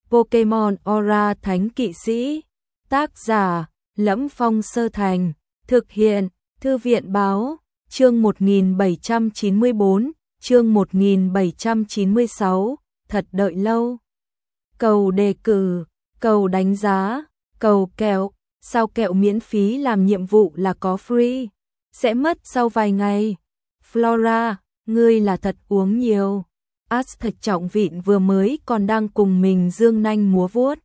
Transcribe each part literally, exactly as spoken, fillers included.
Pokemon Aura Thánh Kỵ Sĩ. Tác giả: Lẫm Phong Sơ Thành. Thực hiện: Thư viện báo. Chương một nghìn bảy trăm chín mươi bốn, chương một nghìn bảy trăm chín mươi sáu, thật đợi lâu. Cầu đề cử, cầu đánh giá, cầu kẹo, sao kẹo miễn phí làm nhiệm vụ là có free, sẽ mất sau vài ngày. Flora, ngươi là thật uống nhiều. Ash thật trọng vịn vừa mới còn đang cùng mình dương nanh múa vuốt,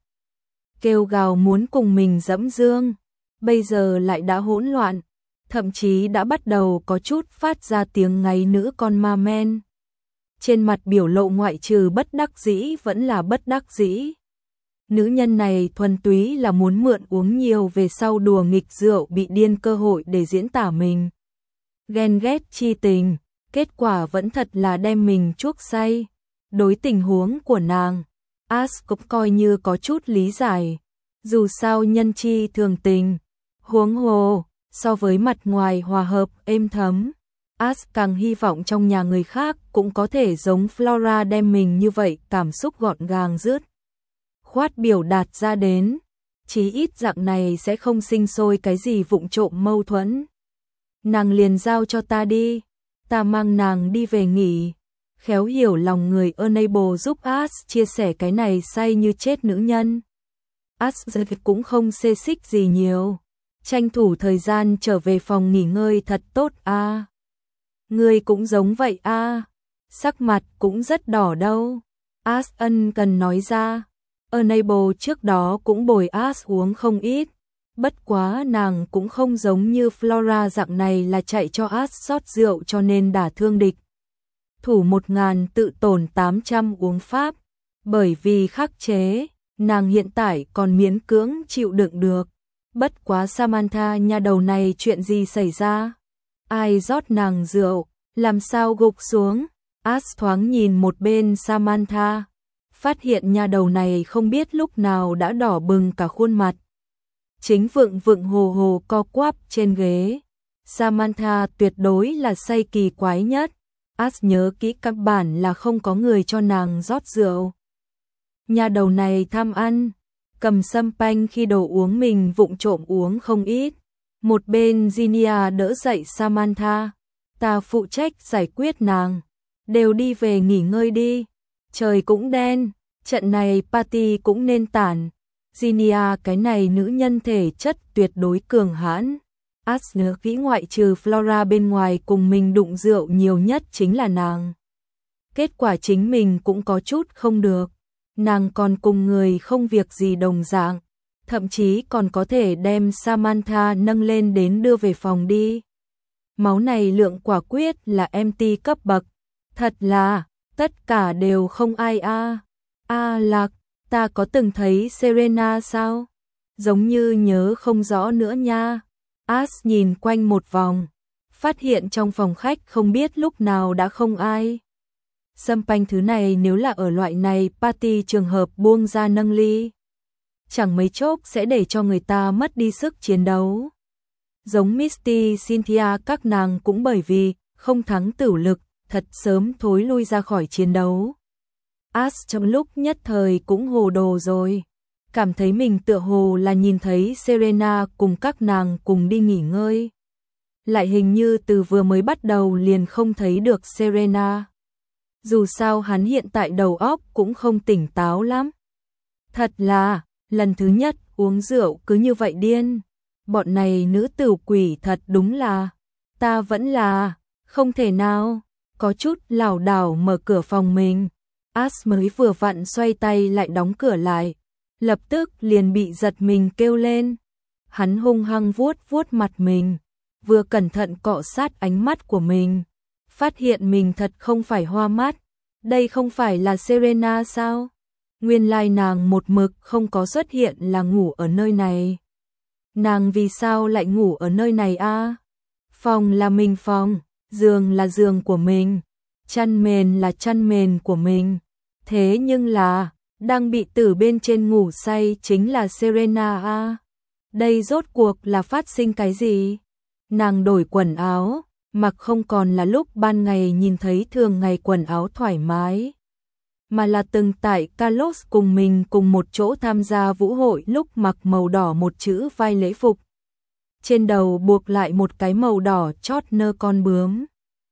kêu gào muốn cùng mình dẫm dương, bây giờ lại đã hỗn loạn, thậm chí đã bắt đầu có chút phát ra tiếng ngáy nữ con ma men. Trên mặt biểu lộ ngoại trừ bất đắc dĩ vẫn là bất đắc dĩ. Nữ nhân này thuần túy là muốn mượn uống nhiều về sau đùa nghịch rượu bị điên cơ hội để diễn tả mình. Ghen ghét chi tình, kết quả vẫn thật là đem mình chuốc say. Đối tình huống của nàng, Ash cũng coi như có chút lý giải. Dù sao nhân chi thường tình, huống hồ, so với mặt ngoài hòa hợp êm thấm, Ash càng hy vọng trong nhà người khác cũng có thể giống Flora đem mình như vậy cảm xúc gọn gàng dứt khoát biểu đạt ra đến. Chí ít dạng này sẽ không sinh sôi cái gì vụng trộm mâu thuẫn. Nàng liền giao cho ta đi, ta mang nàng đi về nghỉ. Khéo hiểu lòng người Unable giúp Ash chia sẻ cái này say như chết nữ nhân. Ash cũng không xê xích gì nhiều, tranh thủ thời gian trở về phòng nghỉ ngơi thật tốt a. À. Ngươi cũng giống vậy a, à. Sắc mặt cũng rất đỏ đâu. Ash ân cần nói ra. Unable trước đó cũng bồi Ash uống không ít, bất quá nàng cũng không giống như Flora dạng này là chạy cho Ash rót rượu cho nên đả thương địch thủ một ngàn tự tổn tám trăm uống pháp, bởi vì khắc chế, nàng hiện tại còn miễn cưỡng chịu đựng được. Bất quá Samantha nhà đầu này chuyện gì xảy ra? Ai rót nàng rượu, làm sao gục xuống? Ash thoáng nhìn một bên Samantha, phát hiện nhà đầu này không biết lúc nào đã đỏ bừng cả khuôn mặt. Chính vựng vựng hồ hồ co quắp trên ghế. Samantha tuyệt đối là say kỳ quái nhất. Ash nhớ kỹ căn bản là không có người cho nàng rót rượu. Nhà đầu này tham ăn, cầm sâm panh khi đồ uống mình vụng trộm uống không ít. Một bên Ginia đỡ dậy Samantha, ta phụ trách giải quyết nàng, đều đi về nghỉ ngơi đi. Trời cũng đen, trận này party cũng nên tản. Ginia cái này nữ nhân thể chất tuyệt đối cường hãn. Ash nhớ kỹ ngoại trừ Flora bên ngoài cùng mình đụng rượu nhiều nhất chính là nàng. Kết quả chính mình cũng có chút không được. Nàng còn cùng người không việc gì đồng dạng, thậm chí còn có thể đem Samantha nâng lên đến đưa về phòng đi. Máu này lượng quả quyết là em tê cấp bậc, thật là tất cả đều không ai a. A Lạc, ta có từng thấy Serena sao? Giống như nhớ không rõ nữa nha. Ash nhìn quanh một vòng, phát hiện trong phòng khách không biết lúc nào đã không ai. Sâm panh thứ này nếu là ở loại này party trường hợp buông ra nâng ly, chẳng mấy chốc sẽ để cho người ta mất đi sức chiến đấu. Giống Misty, Cynthia các nàng cũng bởi vì không thắng tử lực, thật sớm thối lui ra khỏi chiến đấu. Ash trong lúc nhất thời cũng hồ đồ rồi, cảm thấy mình tựa hồ là nhìn thấy Serena cùng các nàng cùng đi nghỉ ngơi. Lại hình như từ vừa mới bắt đầu liền không thấy được Serena. Dù sao hắn hiện tại đầu óc cũng không tỉnh táo lắm. Thật là, lần thứ nhất uống rượu cứ như vậy điên. Bọn này nữ tử quỷ thật đúng là, ta vẫn là, không thể nào, có chút lảo đảo mở cửa phòng mình. Ash mới vừa vặn xoay tay lại đóng cửa lại, lập tức liền bị giật mình kêu lên. Hắn hung hăng vuốt vuốt mặt mình, vừa cẩn thận cọ sát ánh mắt của mình, phát hiện mình thật không phải hoa mắt. Đây không phải là Serena sao? Nguyên lai nàng một mực không có xuất hiện là ngủ ở nơi này. Nàng vì sao lại ngủ ở nơi này a? À? Phòng là mình phòng, giường là giường của mình, chăn mền là chăn mền của mình. Thế nhưng là, đang bị tử bên trên ngủ say chính là Serena a. À? Đây rốt cuộc là phát sinh cái gì? Nàng đổi quần áo, mặc không còn là lúc ban ngày nhìn thấy thường ngày quần áo thoải mái. mà là từng tại Carlos cùng mình cùng một chỗ tham gia vũ hội lúc mặc màu đỏ một chữ vai lễ phục. Trên đầu buộc lại một cái màu đỏ chót nơ con bướm.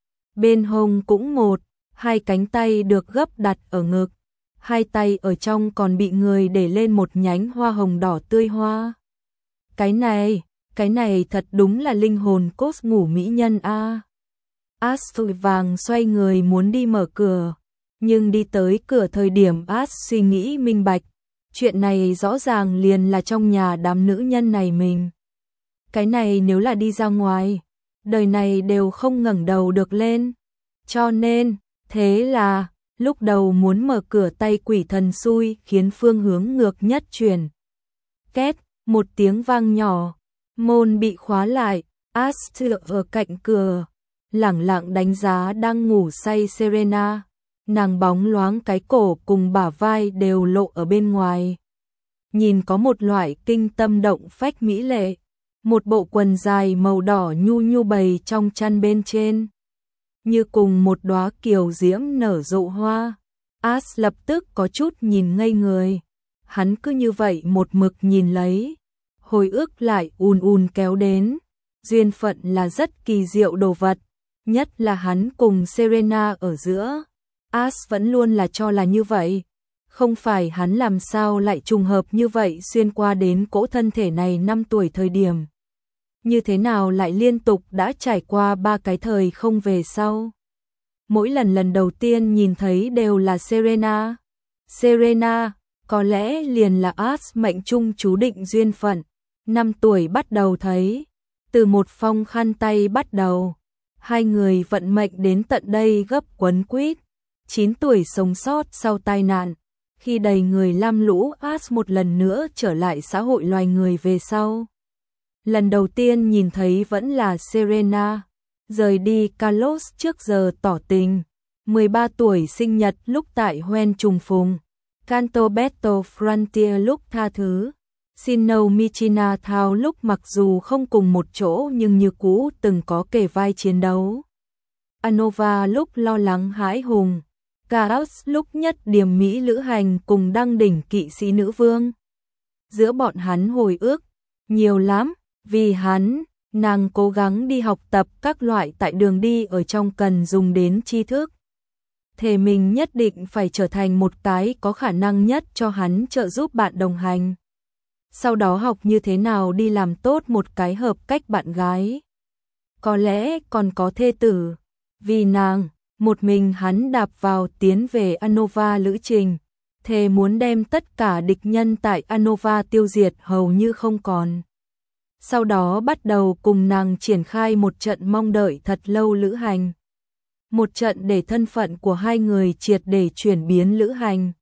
Bên hông cũng một, hai cánh tay được gấp đặt ở ngực. Hai tay ở trong còn bị người để lên một nhánh hoa hồng đỏ tươi hoa. Cái này, cái này thật đúng là linh hồn cốt ngủ mỹ nhân a. Ash vội vàng xoay người muốn đi mở cửa, nhưng đi tới cửa thời điểm Ash suy nghĩ minh bạch, chuyện này rõ ràng liền là trong nhà đám nữ nhân này mình. Cái này nếu là đi ra ngoài, đời này đều không ngẩng đầu được lên. Cho nên, thế là, lúc đầu muốn mở cửa tay quỷ thần xui khiến phương hướng ngược nhất chuyển. Két, một tiếng vang nhỏ, môn bị khóa lại, Ash tựa ở cạnh cửa, lẳng lặng đánh giá đang ngủ say Serena. Nàng bóng loáng cái cổ cùng bả vai đều lộ ở bên ngoài. Nhìn có một loại kinh tâm động phách mỹ lệ. Một bộ quần dài màu đỏ nhu nhu bày trong chăn bên trên. Như cùng một đóa kiều diễm nở rộ hoa. Ash lập tức có chút nhìn ngây người. Hắn cứ như vậy một mực nhìn lấy. Hồi ức lại ùn ùn kéo đến. Duyên phận là rất kỳ diệu đồ vật. Nhất là hắn cùng Serena ở giữa. Ash vẫn luôn là cho là như vậy. Không phải hắn làm sao lại trùng hợp như vậy xuyên qua đến cỗ thân thể này năm tuổi thời điểm. Như thế nào lại liên tục đã trải qua ba cái thời không về sau. Mỗi lần lần đầu tiên nhìn thấy đều là Serena. Serena, có lẽ liền là Ash mệnh trung chú định duyên phận. Năm tuổi bắt đầu thấy. Từ một phong khăn tay bắt đầu. Hai người vận mệnh đến tận đây gấp quấn quýt. Chín tuổi sống sót sau tai nạn. Khi đầy người lam lũ Ash một lần nữa trở lại xã hội loài người về sau. Lần đầu tiên nhìn thấy vẫn là Serena. Rời đi Carlos trước giờ tỏ tình. mười ba tuổi sinh nhật lúc tại Hoen trùng phùng. Canto Beto Frontier lúc tha thứ. Sinnoh Michina Thao lúc mặc dù không cùng một chỗ nhưng như cũ từng có kề vai chiến đấu. Anova lúc lo lắng hãi hùng. Chaos lúc nhất điểm mỹ lữ hành cùng đăng đỉnh kỵ sĩ nữ vương. Giữa bọn hắn hồi ức, nhiều lắm, vì hắn, nàng cố gắng đi học tập các loại tại đường đi ở trong cần dùng đến tri thức. Thề mình nhất định phải trở thành một cái có khả năng nhất cho hắn trợ giúp bạn đồng hành. Sau đó học như thế nào đi làm tốt một cái hợp cách bạn gái. Có lẽ còn có thê tử, vì nàng. Một mình hắn đạp vào tiến về Anova lữ trình, thề muốn đem tất cả địch nhân tại Anova tiêu diệt hầu như không còn. Sau đó bắt đầu cùng nàng triển khai một trận mong đợi thật lâu lữ hành. Một trận để thân phận của hai người triệt để chuyển biến lữ hành.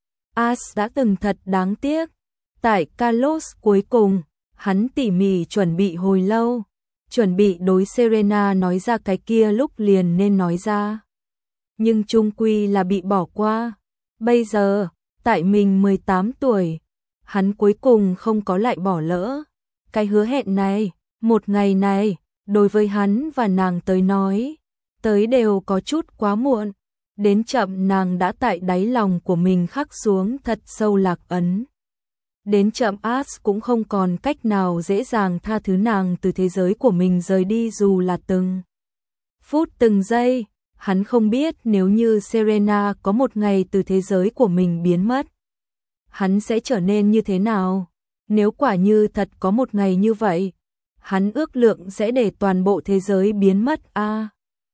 Ash đã từng thật đáng tiếc. Tại Carlos cuối cùng, hắn tỉ mỉ chuẩn bị hồi lâu. Chuẩn bị đối Serena nói ra cái kia lúc liền nên nói ra. Nhưng chung quy là bị bỏ qua. Bây giờ, tại mình mười tám tuổi, hắn cuối cùng không có lại bỏ lỡ. Cái hứa hẹn này, một ngày này, đối với hắn và nàng tới nói, tới đều có chút quá muộn. Đến chậm nàng đã tại đáy lòng của mình khắc xuống thật sâu lạc ấn. Đến chậm Ash cũng không còn cách nào dễ dàng tha thứ nàng từ thế giới của mình rời đi dù là từng phút từng giây. Hắn không biết nếu như Serena có một ngày từ thế giới của mình biến mất, hắn sẽ trở nên như thế nào. Nếu quả như thật có một ngày như vậy, hắn ước lượng sẽ để toàn bộ thế giới biến mất a. À,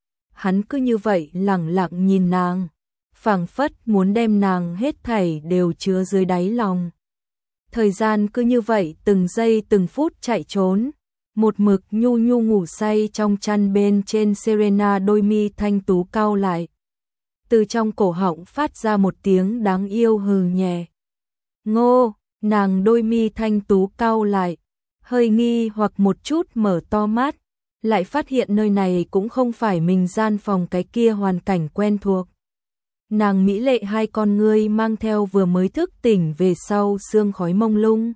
hắn cứ như vậy lẳng lặng nhìn nàng, phảng phất muốn đem nàng hết thảy đều chứa dưới đáy lòng. Thời gian cứ như vậy từng giây từng phút chạy trốn. Một mực nhu nhu ngủ say trong chăn bên trên Serena đôi mi thanh tú cau lại. Từ trong cổ họng phát ra một tiếng đáng yêu hừ nhẹ. Ngô, nàng đôi mi thanh tú cau lại, hơi nghi hoặc một chút mở to mắt, lại phát hiện nơi này cũng không phải mình gian phòng cái kia hoàn cảnh quen thuộc. Nàng mỹ lệ hai con ngươi mang theo vừa mới thức tỉnh về sau sương khói mông lung.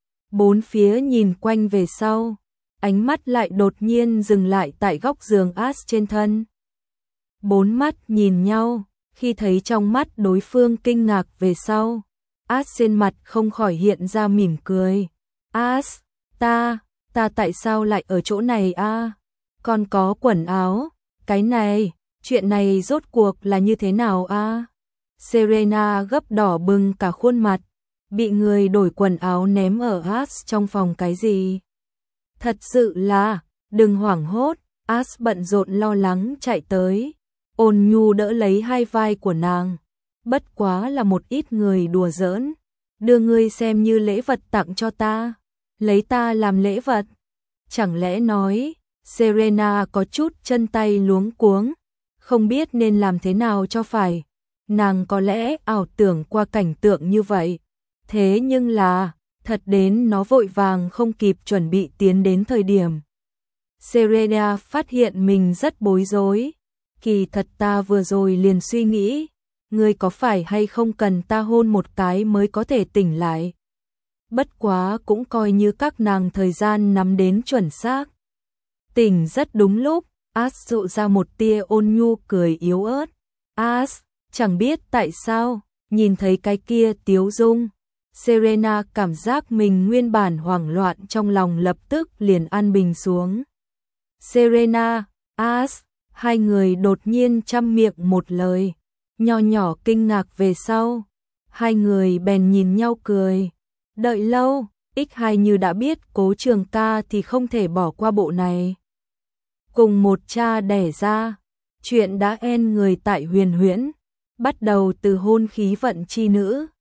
Bốn phía nhìn quanh về sau. Ánh mắt lại đột nhiên dừng lại tại góc giường Ash trên thân. Bốn mắt nhìn nhau, Khi thấy trong mắt đối phương kinh ngạc về sau, As trên mặt không khỏi hiện ra mỉm cười. As, ta, ta tại sao lại ở chỗ này a? À? Còn có quần áo, cái này, chuyện này rốt cuộc là như thế nào a? À? Serena gấp đỏ bừng cả khuôn mặt, bị người đổi quần áo ném ở As trong phòng cái gì? Thật sự là, đừng hoảng hốt, As bận rộn lo lắng chạy tới, ôn nhu đỡ lấy hai vai của nàng. Bất quá là một ít người đùa giỡn, đưa ngươi xem như lễ vật tặng cho ta, lấy ta làm lễ vật. Chẳng lẽ nói, Serena có chút chân tay luống cuống, không biết nên làm thế nào cho phải. Nàng có lẽ ảo tưởng qua cảnh tượng như vậy, thế nhưng là, thật đến nó vội vàng không kịp chuẩn bị tiến đến thời điểm. Serena phát hiện mình rất bối rối, kỳ thật ta vừa rồi liền suy nghĩ, ngươi có phải hay không cần ta hôn một cái mới có thể tỉnh lại. Bất quá cũng coi như các nàng thời gian nắm đến chuẩn xác. Tỉnh rất đúng lúc, As dụ ra một tia ôn nhu cười yếu ớt. As, chẳng biết tại sao, nhìn thấy cái kia tiếu dung, Serena cảm giác mình nguyên bản hoảng loạn trong lòng lập tức liền an bình xuống. Serena, As, hai người đột nhiên chăm miệng một lời, nho nhỏ kinh ngạc về sau, hai người bèn nhìn nhau cười. Đợi lâu, ích hai như đã biết Cố Trường Ca thì không thể bỏ qua bộ này. Cùng một cha đẻ ra, chuyện đã en người tại Huyền Huyễn, bắt đầu từ hôn khí vận chi nữ.